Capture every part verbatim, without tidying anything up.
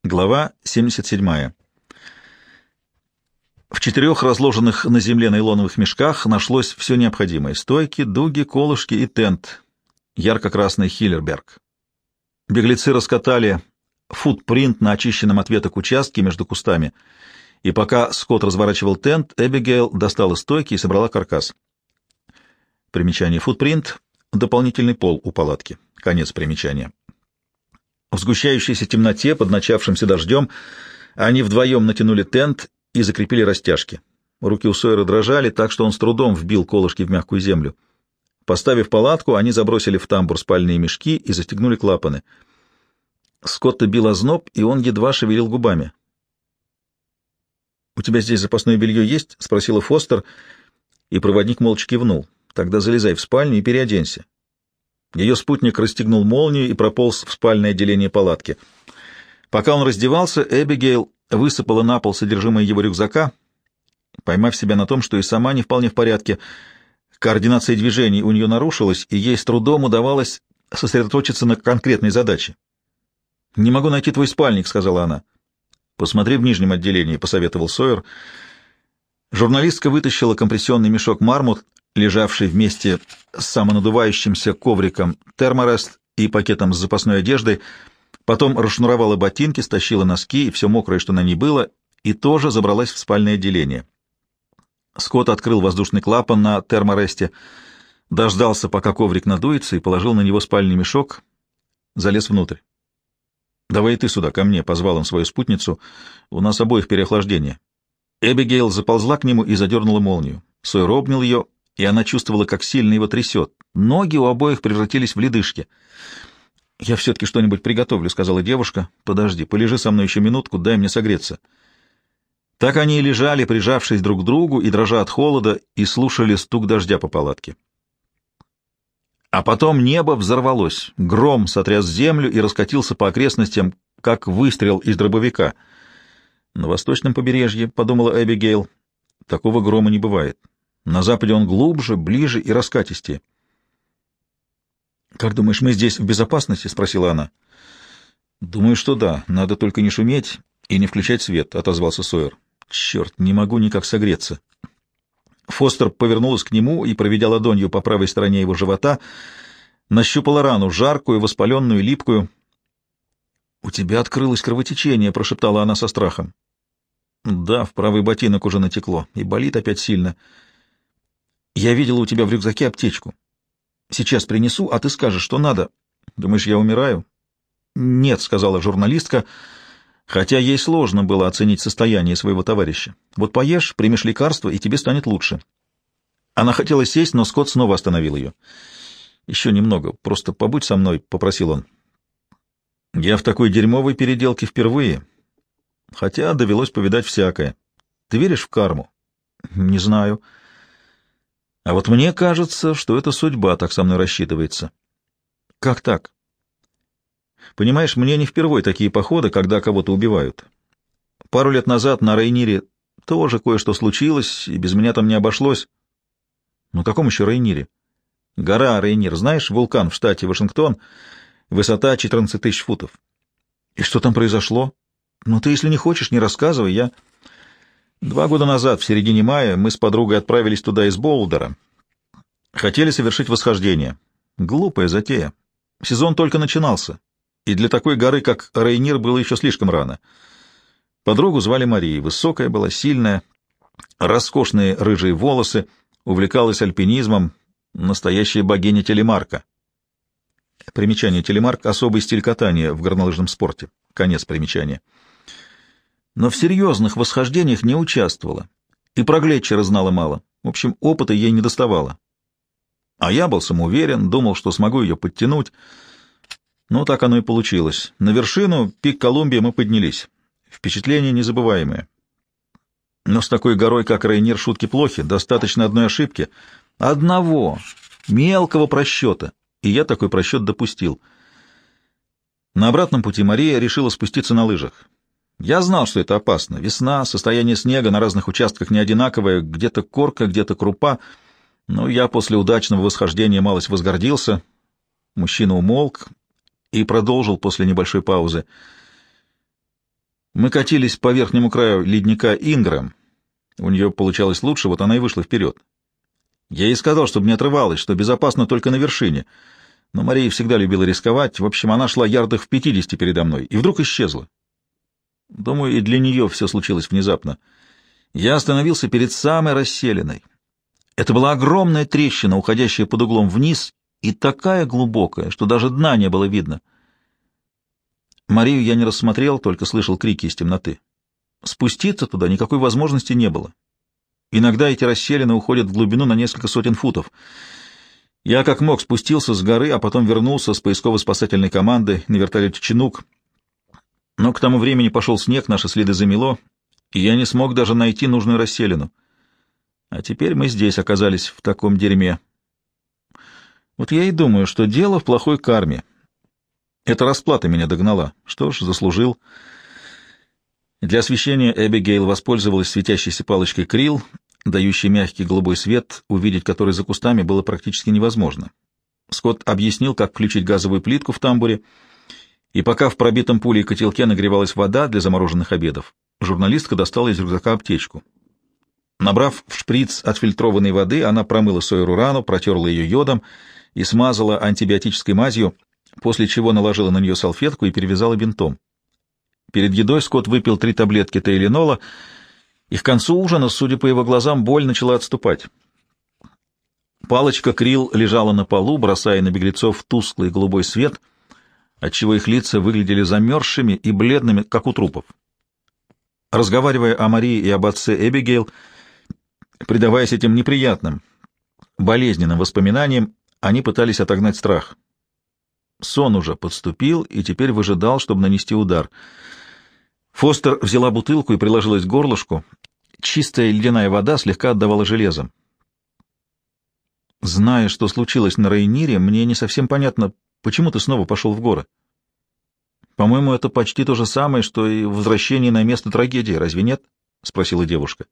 Глава семьдесят седьмая. В четырех разложенных на земле нейлоновых мешках нашлось все необходимое — стойки, дуги, колышки и тент, ярко-красный Хиллерберг. Беглецы раскатали футпринт на очищенном от веток участке между кустами, и пока Скотт разворачивал тент, Эбигейл достала стойки и собрала каркас. Примечание: футпринт — дополнительный пол у палатки. Конец примечания. В сгущающейся темноте, под начавшимся дождем, они вдвоем натянули тент и закрепили растяжки. Руки у Сойера дрожали, так что он с трудом вбил колышки в мягкую землю. Поставив палатку, они забросили в тамбур спальные мешки и застегнули клапаны. Скотта бил озноб, и он едва шевелил губами. — У тебя здесь запасное белье есть? — спросила Фостер, и проводник молча кивнул. — Тогда залезай в спальню и переоденься. Ее спутник расстегнул молнию и прополз в спальное отделение палатки. Пока он раздевался, Эбигейл высыпала на пол содержимое его рюкзака, поймав себя на том, что и сама не вполне в порядке. Координация движений у нее нарушилась, и ей с трудом удавалось сосредоточиться на конкретной задаче. «Не могу найти твой спальник», — сказала она. «Посмотри в нижнем отделении», — посоветовал Сойер. Журналистка вытащила компрессионный мешок «Мармут», лежавший вместе с самонадувающимся ковриком «Терморест» и пакетом с запасной одеждой, потом расшнуровала ботинки, стащила носки и все мокрое, что на ней было, и тоже забралась в спальное отделение. Скотт открыл воздушный клапан на «Терморесте», дождался, пока коврик надуется, и положил на него спальный мешок, залез внутрь. «Давай и ты сюда, ко мне», — позвал он свою спутницу. «У нас обоих переохлаждение». Эбигейл заползла к нему и задернула молнию. Сойер обнял ее, и она чувствовала, как сильно его трясет. Ноги у обоих превратились в ледышки. «Я все-таки что-нибудь приготовлю», — сказала девушка. «Подожди, полежи со мной еще минутку, дай мне согреться». Так они и лежали, прижавшись друг к другу и дрожа от холода, и слушали стук дождя по палатке. А потом небо взорвалось. Гром сотряс землю и раскатился по окрестностям, как выстрел из дробовика. «На восточном побережье, — подумала Эбигейл, — такого грома не бывает. На западе он глубже, ближе и раскатистее». «Как думаешь, мы здесь в безопасности?» — спросила она. «Думаю, что да. Надо только не шуметь и не включать свет», — отозвался Сойер. «Черт, не могу никак согреться». Фостер повернулась к нему и, проведя ладонью по правой стороне его живота, нащупала рану, жаркую, воспаленную, липкую. «У тебя открылось кровотечение», — прошептала она со страхом. «Да, в правый ботинок уже натекло, и болит опять сильно. Я видела у тебя в рюкзаке аптечку. Сейчас принесу, а ты скажешь, что надо. Думаешь, я умираю?» «Нет», — сказала журналистка, хотя ей сложно было оценить состояние своего товарища. «Вот поешь, примешь лекарство, и тебе станет лучше». Она хотела сесть, но Скотт снова остановил ее. «Еще немного, просто побудь со мной», — попросил он. «Я в такой дерьмовой переделке впервые, хотя довелось повидать всякое. Ты веришь в карму?» «Не знаю. А вот мне кажется, что это судьба так со мной рассчитывается». «Как так?» «Понимаешь, мне не впервой такие походы, когда кого-то убивают. Пару лет назад на Рейнире тоже кое-что случилось, и без меня там не обошлось». «На каком еще Рейнире?» «Гора Рейнир, знаешь, вулкан в штате Вашингтон, высота четырнадцать тысяч футов». «И что там произошло? Ну, ты, если не хочешь, не рассказывай, я...» «Два года назад, в середине мая, мы с подругой отправились туда из Боулдера. Хотели совершить восхождение. Глупая затея. Сезон только начинался, и для такой горы, как Рейнир, было еще слишком рано. Подругу звали Мария, высокая была, сильная, роскошные рыжие волосы, увлекалась альпинизмом, настоящая богиня телемарка». Примечание: телемарк — особый стиль катания в горнолыжном спорте. Конец примечания. Но в серьезных восхождениях не участвовала, и про глетчеры знала мало. В общем, опыта ей не доставало. А я был самоуверен, думал, что смогу ее подтянуть. Ну, так оно и получилось. На вершину, пик Колумбии, мы поднялись. Впечатление незабываемое. Но с такой горой, как Рейнир, шутки плохи. Достаточно одной ошибки. Одного мелкого просчета. И я такой просчет допустил. На обратном пути Мария решила спуститься на лыжах. Я знал, что это опасно. Весна, состояние снега на разных участках не одинаковое, где-то корка, где-то крупа. Но я после удачного восхождения малость возгордился. Мужчина умолк и продолжил после небольшой паузы. Мы катились по верхнему краю ледника Ингрэм. У нее получалось лучше, вот она и вышла вперед. Я ей сказал, чтобы не отрывалась, что безопасно только на вершине. Но Мария всегда любила рисковать. В общем, она шла ярдах в пятидесяти передо мной и вдруг исчезла. Думаю, и для нее все случилось внезапно. Я остановился перед самой расселиной. Это была огромная трещина, уходящая под углом вниз, и такая глубокая, что даже дна не было видно. Марию я не рассмотрел, только слышал крики из темноты. Спуститься туда никакой возможности не было. Иногда эти расщелины уходят в глубину на несколько сотен футов. Я как мог спустился с горы, а потом вернулся с поисково-спасательной командой на вертолете «Чинук». Но к тому времени пошел снег, наши следы замело, и я не смог даже найти нужную расселину. А теперь мы здесь оказались в таком дерьме. Вот я и думаю, что дело в плохой карме. Эта расплата меня догнала. Что ж, заслужил. Для освещения Эбигейл воспользовалась светящейся палочкой Крил, дающей мягкий голубой свет, увидеть который за кустами было практически невозможно. Скотт объяснил, как включить газовую плитку в тамбуре, и пока в пробитом пулей котелке нагревалась вода для замороженных обедов, журналистка достала из рюкзака аптечку. Набрав в шприц отфильтрованной воды, она промыла Сойеру рану, протерла ее йодом и смазала антибиотической мазью, после чего наложила на нее салфетку и перевязала бинтом. Перед едой Скотт выпил три таблетки тайленола, и к концу ужина, судя по его глазам, боль начала отступать. Палочка Крил лежала на полу, бросая на беглецов тусклый голубой свет, отчего их лица выглядели замерзшими и бледными, как у трупов. Разговаривая о Марии и об отце Эбигейл, предаваясь этим неприятным, болезненным воспоминаниям, они пытались отогнать страх. Сон уже подступил и теперь выжидал, чтобы нанести удар. Фостер взяла бутылку и приложилась к горлышку. Чистая ледяная вода слегка отдавала железом. Зная, что случилось на Рейнире, мне не совсем понятно, почему ты снова пошел в горы. По-моему, это почти то же самое, что и возвращение на место трагедии, разве нет? — спросила девушка.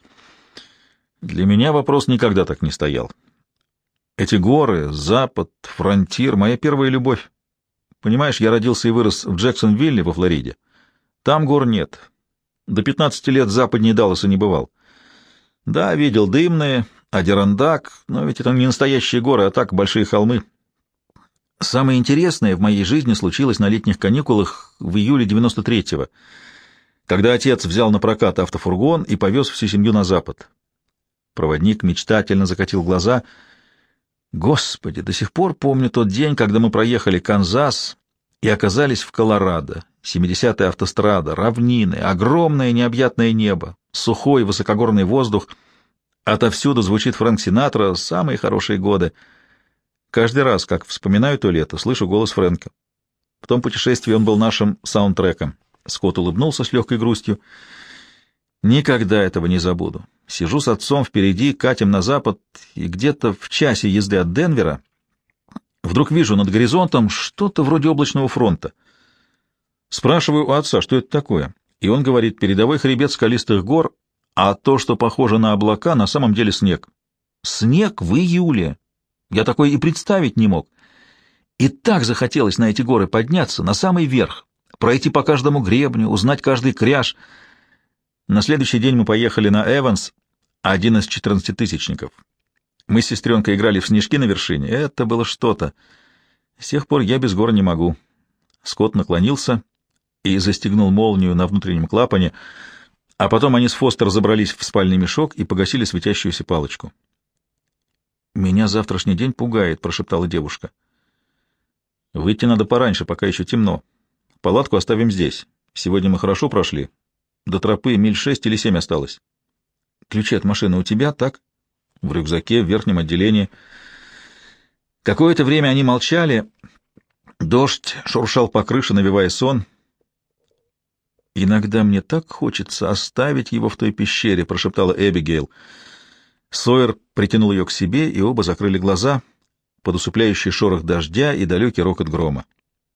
Для меня вопрос никогда так не стоял. Эти горы, Запад, фронтир — моя первая любовь. Понимаешь, я родился и вырос в Джексонвилле во Флориде. Там гор нет. До пятнадцати лет западнее Далласа не бывал. Да, видел дымные, Адирандак, но ведь это не настоящие горы, а так большие холмы. Самое интересное в моей жизни случилось на летних каникулах в июле девяносто третьего, когда отец взял на прокат автофургон и повез всю семью на запад. Проводник мечтательно закатил глаза. Господи, до сих пор помню тот день, когда мы проехали Канзас и оказались в Колорадо. семидесятая автострада, равнины, огромное необъятное небо, сухой высокогорный воздух. Отовсюду звучит Фрэнк Синатра, самые хорошие годы. Каждый раз, как вспоминаю то лето, слышу голос Фрэнка. В том путешествии он был нашим саундтреком. Скотт улыбнулся с легкой грустью. Никогда этого не забуду. Сижу с отцом впереди, катим на запад, и где-то в часе езды от Денвера вдруг вижу над горизонтом что-то вроде облачного фронта. Спрашиваю у отца, что это такое, и он говорит: передовой хребет скалистых гор, а то, что похоже на облака, на самом деле снег. Снег в июле. Я такое и представить не мог. И так захотелось на эти горы подняться, на самый верх, пройти по каждому гребню, узнать каждый кряж. На следующий день мы поехали на Эванс, один из четырнадцатитысячников. Мы с сестренкой играли в снежки на вершине. Это было что-то. С тех пор я без гор не могу. Скотт наклонился и застегнул молнию на внутреннем клапане, а потом они с Фостер забрались в спальный мешок и погасили светящуюся палочку. «Меня завтрашний день пугает», — прошептала девушка. «Выйти надо пораньше, пока еще темно. Палатку оставим здесь. Сегодня мы хорошо прошли. До тропы миль шесть или семь осталось. Ключи от машины у тебя, так?» «В рюкзаке, в верхнем отделении». Какое-то время они молчали. Дождь шуршал по крыше, навевая сон. «Иногда мне так хочется оставить его в той пещере», — прошептала Эбигейл. Сойер притянул ее к себе, и оба закрыли глаза под усыпляющий шорох дождя и далекий рокот грома.